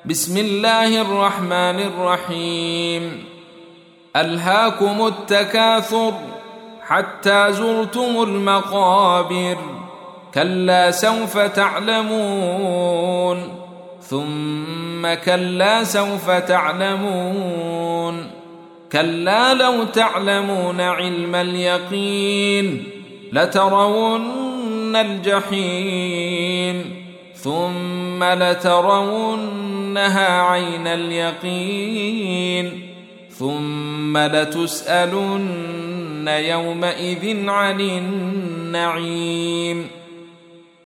بسم الله الرحمن الرحيم. ألهاكم التكاثر حتى زرتم المقابر، كلا سوف تعلمون ثم كلا سوف تعلمون، كلا لو تعلمون علم اليقين لترون الجحيم ثم لترونها عين اليقين ثم لتسألن يومئذ عن النعيم.